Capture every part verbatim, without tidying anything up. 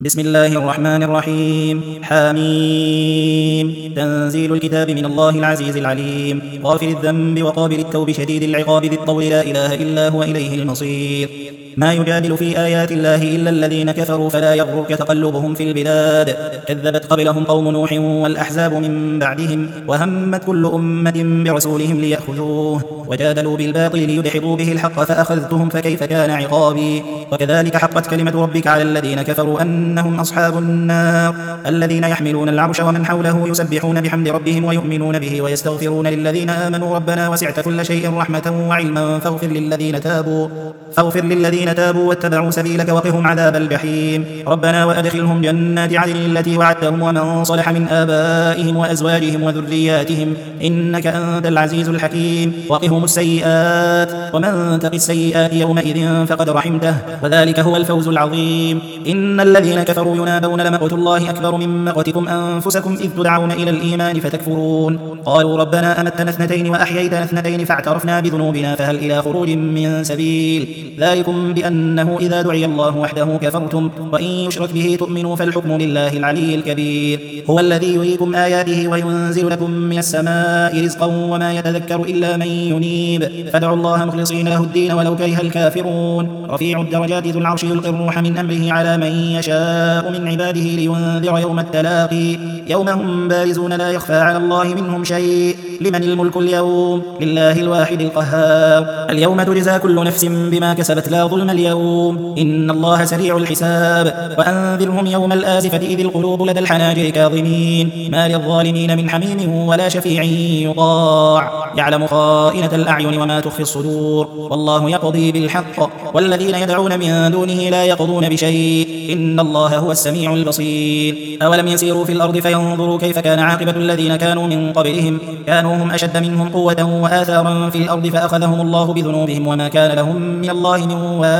بسم الله الرحمن الرحيم. حاميم. تنزيل الكتاب من الله العزيز العليم، غافر الذنب وقابل التوب شديد العقاب ذي الطول لا إله إلا هو إليه المصير. ما يجادل في آيات الله إلا الذين كفروا فلا يغرك تقلبهم في البلاد. كذبت قبلهم قوم نوح والأحزاب من بعدهم، وهمت كل أمة برسولهم ليأخذوه، وجادلوا بالباطل ليدحضوا به الحق فأخذتهم فكيف كان عقابي. وكذلك حقت كلمة ربك على الذين كفروا أنهم أصحاب النار، الذين يحملون العرش ومن حوله يسبحون بحمد ربهم ويؤمنون به ويستغفرون للذين آمنوا ربنا وسعت كل شيء رحمة وعلما فاغفر للذين تابوا فاغفر للذين تابوا واتبعوا سبيلك وقهم عذاب الجحيم. ربنا وأدخلهم جنات عدن التي وعدتهم ومن صلح من آبائهم وأزواجهم وذرياتهم إنك أنت العزيز الحكيم. وقهم السيئات ومن تق السيئات يومئذ فقد رحمته وذلك هو الفوز العظيم. إن الذين كفروا ينادون لمقت الله أكبر من مقتكم أنفسكم إذ تدعون إلى الإيمان فتكفرون. قالوا ربنا أمتنا اثنتين وأحييتنا اثنتين فاعترفنا بذنوبنا فهل إلى خروج من سبيل. ذلكم بأنه إذا دعي الله وحده كفرتم وإن يشرك به تؤمنوا فالحكم لله العلي الكبير. هو الذي يريكم آياته وينزل لكم من السماء رزقا وما يتذكر إلا من ينيب فادعوا الله مخلصين له الدين ولو كره الكافرون. رفيع الدرجات ذو العرش يلقي الروح من أمره على من يشاء من عباده لينذر يوم التلاقي يوم هم بارزون لا يخفى على الله منهم شيء. لمن الملك اليوم؟ لله الواحد القهار. اليوم تجزى كل نفس بما كسبت لا ظلم اليوم إن الله سريع الحساب. وأنذرهم يوم الآزفة إذ القلوب لدى الحناجر كاظمين ما للظالمين من حميم ولا شفيع يطاع يعلم خائنة الأعين وما تخفي الصدور والله يقضي بالحق والذين يدعون من دونه لا يقضون بشيء إن الله هو السميع البصير. أولم يسيروا في الأرض فينظروا كيف كان عاقبة الذين كانوا من قبلهم كانوا هم أشد منهم قوة وآثارا في الأرض فأخذهم الله بذنوبهم وما كان لهم من الله من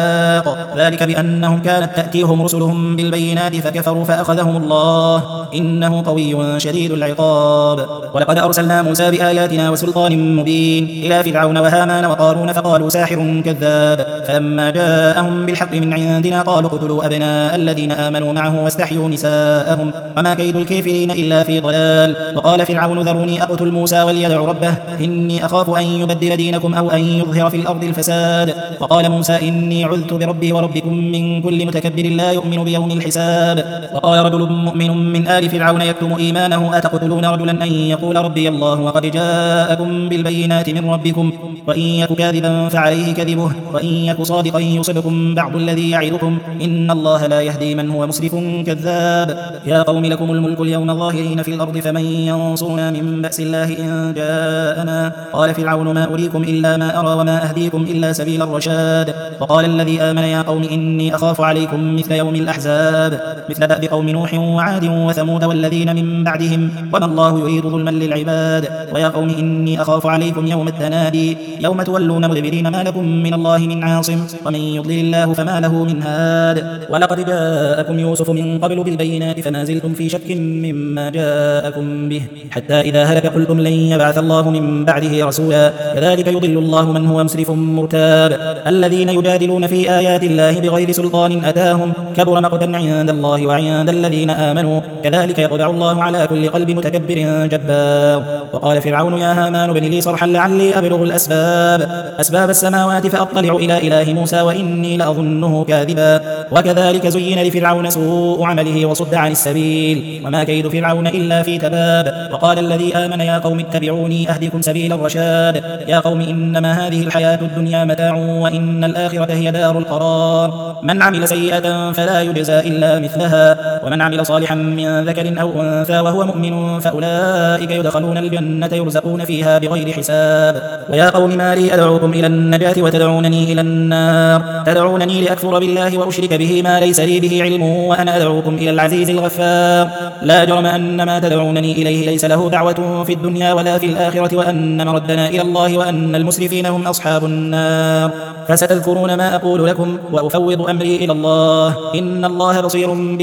واق ذلك بأنهم كانت تأتيهم رسلهم بالبينات فكفروا فأخذهم الله إنه قوي شديد العقاب. ولقد أرسلنا موسى بآياتنا وسلطان مبين إلى فرعون وهامان وقارون فقالوا ساحر كذاب فلما جاءهم بالحق من عندنا قالوا اقتلوا أبناء الذين آمنوا معه واستحيوا نساءهم وما كيد الكافرين إلا في ضلال. وقال فرعون ذروني أقتل موسى وليدع ربه إني أخاف أن يبدل دينكم أو أن يظهر في الأرض الفساد. وقال موسى إني عذت بربي وربكم من كل متكبر لا يؤمن بيوم الحساب. وقال رجل مؤمن من آل فرعون يكتم إيمانه أتقتلون رجلا أن يقول ربي الله وقد جاءكم بالبينات من ربكم وإن يك كاذبا فعليه كذبه وإن يك صادقا يصبكم بعض الذي يعظكم إن الله لا يهدي من هو مسرف كذاب. يا قوم لكم الملك اليوم ظاهرين في الأرض فمن ينصرنا من بأس الله إن جاءنا. قال فرعون ما أريكم إلا ما أرى وما أهديكم إلا سبيل الرشاد. وقال الذي آمن يا قوم إني أخاف عليكم مثل يوم الأحزاب مثل دأب قوم نوح وعاد وثمود والذين من بعدهم وما الله يريد ظلما للعباد. ويا قوم إني أخاف عليكم يوم التنادي يوم تولون مدبرين ما لكم من الله من عاصم ومن يضلل الله فما له من هاد. ولقد جاءكم يوسف من قبل بالبينات فما زلتم في شك مما جاءكم به حتى إذا هلك قلتم لن يبعث الله من بعده رسولا كذلك يضل الله من هو مسرف مرتاب. الذين يجادلون في آيات الله بغير سلطان أتاهم كبر مقتا عند الله وعند الذين آمنوا كذلك يطبع الله على كل قلب متكبر جبار. وقال فرعون يا هامان ابن لي صرحا لعلي أبلغ الأسباب أسباب السماوات فأطلع إلى إله موسى وإني لأظنه كاذبا. وكذلك زين لفرعون سوء عمله وصد عن السبيل وما كيد فرعون إلا في تباب. وقال الذي آمن يا قوم اتبعوني أهدكم سبيل الرشاد. يا قوم إنما هذه الحياة الدنيا متاع وإن الآخرة هي دار القرار. من عمل سيئة فلا يجزى إلا مثلها ومن عمل صالحا من ذكر أو أنثى وهو مؤمن فأولئك يدخلون الجنة يرزقون فيها بغير حساب. ويا قوم ما لي أدعوكم إلى النجاة وتدعونني إلى النار تدعونني لأكفر بالله وأشرك به ما ليس لي به علم وأنا أدعوكم إلى العزيز الغفار. لا جرم أن ما تدعونني إليه ليس له دعوة في الدنيا ولا في الآخرة وأن مردنا إلى الله وأن المسرفين هم أصحاب النار. فستذكرون ما أقول لكم وأفوض أمري إلى الله إن الله بصير بالعباد.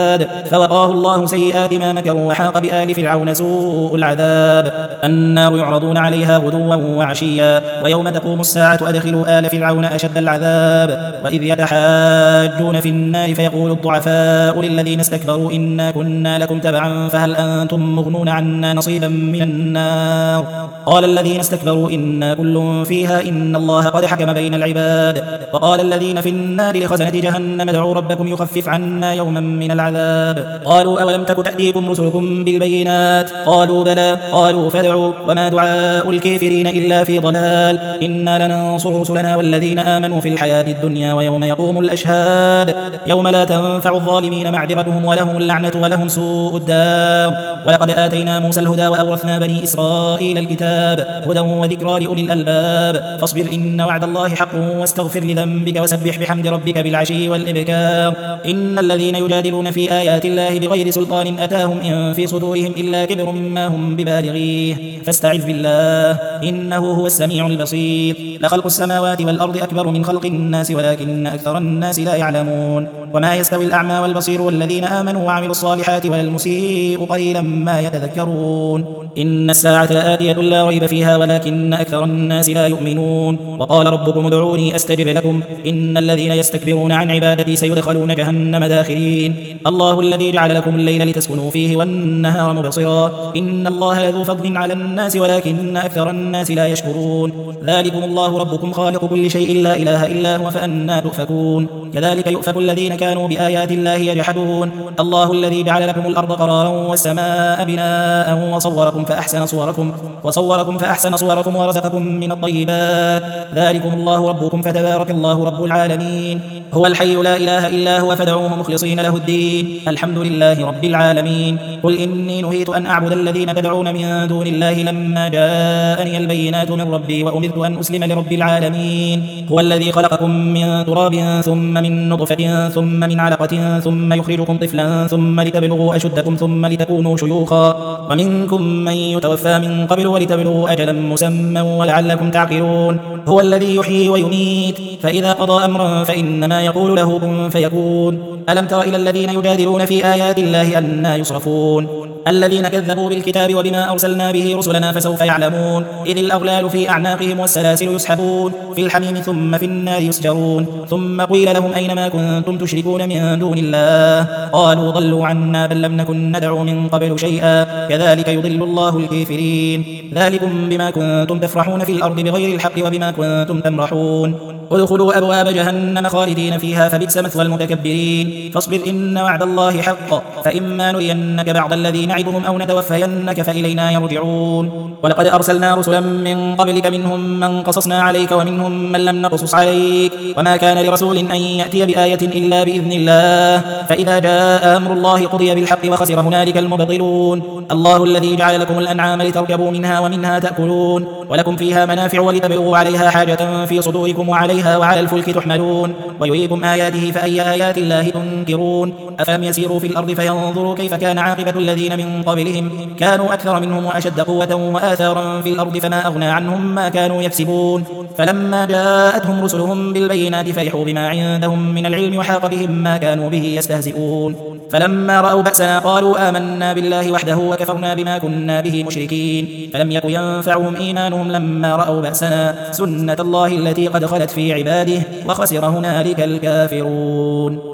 العباد فوقاه الله سيئات ما مكروا وحاق بآل فرعون سوء العذاب النار يعرضون عليها غدوا وعشيا ويوم تقوم الساعة أدخلوا آل فرعون أشد العذاب وإذ يتحاجون في النار فيقول الضعفاء للذين استكبروا إنا كنا لكم تبعا فهل أنتم مغنون عنا نصيبا من النار قال الذين استكبروا إنا كل فيها إن الله قد حكم بين العباد وقال الذين في النار لخزنة جهنم ادعوا ربكم يخفف عنا يوما من العذاب قالوا أولم تك تأتيكم رسلكم بالبينات قالوا بلى قالوا فادعوا وما دعاء الكافرين إلا في ضلال إنا لننصر رسلنا والذين آمنوا في الحياة الدنيا ويوم يقوم الأشهاد يوم لا تنفع الظالمين معذرتهم ولهم اللعنة ولهم سوء الدار ولقد آتينا موسى الهدى وأورثنا بني إسرائيل الكتاب هدى وذكرى لأولي الألباب فاصبر إن وعد الله حق واستغفر لذنبك وسبح بحمد ربك بالعشي والإبكار إن الذين يجادلون في آيات الله بغير سلطان أتاهم إن في صدورهم إلا كبر ما هم ببالغيه فاستعذ بالله إنه هو السميع البصير لخلق السماوات والأرض أكبر من خلق الناس ولكن أكثر الناس لا يعلمون وما يستوي الأعمى والبصير والذين آمنوا وعملوا الصالحات ولا المسيء قليلا ما يتذكرون إن الساعة آتية لا ريب فيها ولكن أكثر الناس لا يؤمنون وقال ربكم ادعوني أستجب لكم إن الذين يستكبرون عن عبادتي سيدخلون جهنم داخرين الله الذي جعل لكم الليل لتسكنوا فيه والنهار مبصرا إن الله لذو فضل على الناس ولكن أكثر الناس لا يشكرون ذلكم الله ربكم خالق كل شيء لا إله إلا هو فأنى تؤفكون كذلك يؤفك الذين كانوا بآيات الله يجحدون الله الذي جعل لكم الأرض قرارا والسماء بناء وصوركم فأحسن صوركم وصوركم فأحسن صوركم ورزقكم من الطيبات ذلكم الله ربكم فتبارك الله رب العالمين هو الحي لا إله إلا هو فادعوه مخلصين له الدين الحمد لله رب العالمين قل إني نهيت أن أعبد الذين تدعون من دون الله لما جاءني البينات من ربي وأمرت أن أسلم لرب العالمين هو الذي خلقكم من تراب ثم من نطفة ثم من علقة ثم يخرجكم طفلا ثم لتبلغوا أشدكم ثم لتكونوا شيوخا ومنكم من يتوفى من قبل ولتبلغوا أجلا مسمى ولعلكم تعقلون هو الذي يحيي ويميت فإذا قضى أمرا فإنما يقول له كن فيكون ألم تر إلى الذين يجادلون في آيات الله أنى يصرفون الذين كذبوا بالكتاب وبما أرسلنا به رسلنا فسوف يعلمون إذ الأغلال في أعناقهم والسلاسل يسحبون في الحميم ثم في النار يسجرون ثم قيل لهم أين ما كنتم تشركون من دون الله قالوا ضلوا عنا بل لم نكن ندعو من قبل شيئا كذلك يضل الله الكافرين ذلكم بما كنتم تفرحون في الأرض بغير الحق وبما كنتم تمرحون ادخلوا أبواب جهنم خالدين فيها فبئس مثوى المتكبرين فاصبر إن وعد الله حق فإما نرينك بعض الذي نعدهم أو نتوفينك فإلينا يرجعون ولقد أرسلنا رسلا من قبلك منهم من قصصنا عليك ومنهم من لم نقصص عليك وما كان لرسول أن يأتي بآية إلا بإذن الله فإذا جاء أمر الله قضي بالحق وخسر هنالك المبطلون الله الذي جعل لكم الأنعام لتركبوا منها ومنها تأكلون ولكم فيها منافع ولتبلغوا عليها حاجة في صدوركم وعليها وعلى الفلك تحملون ويريكم آياته فأي آيات الله تنكرون أفلم يسيروا في الأرض فينظروا كيف كان عاقبة الذين من قبلهم كانوا أكثر منهم وأشد قوة وآثارا في الأرض فما أغنى عنهم ما كانوا يكسبون فلما جاءتهم رسلهم بالبينات فرحوا بما عندهم من العلم وحاق بهم ما كانوا به يستهزئون فلما رأوا بأسنا قالوا آمنا بالله وحده وكفرنا بما كنا به مشركين فلم يك ينفعهم إيمانهم لما رأوا بأسنا سنة الله التي قد خلت في عباده وخسر هنالك الكافرون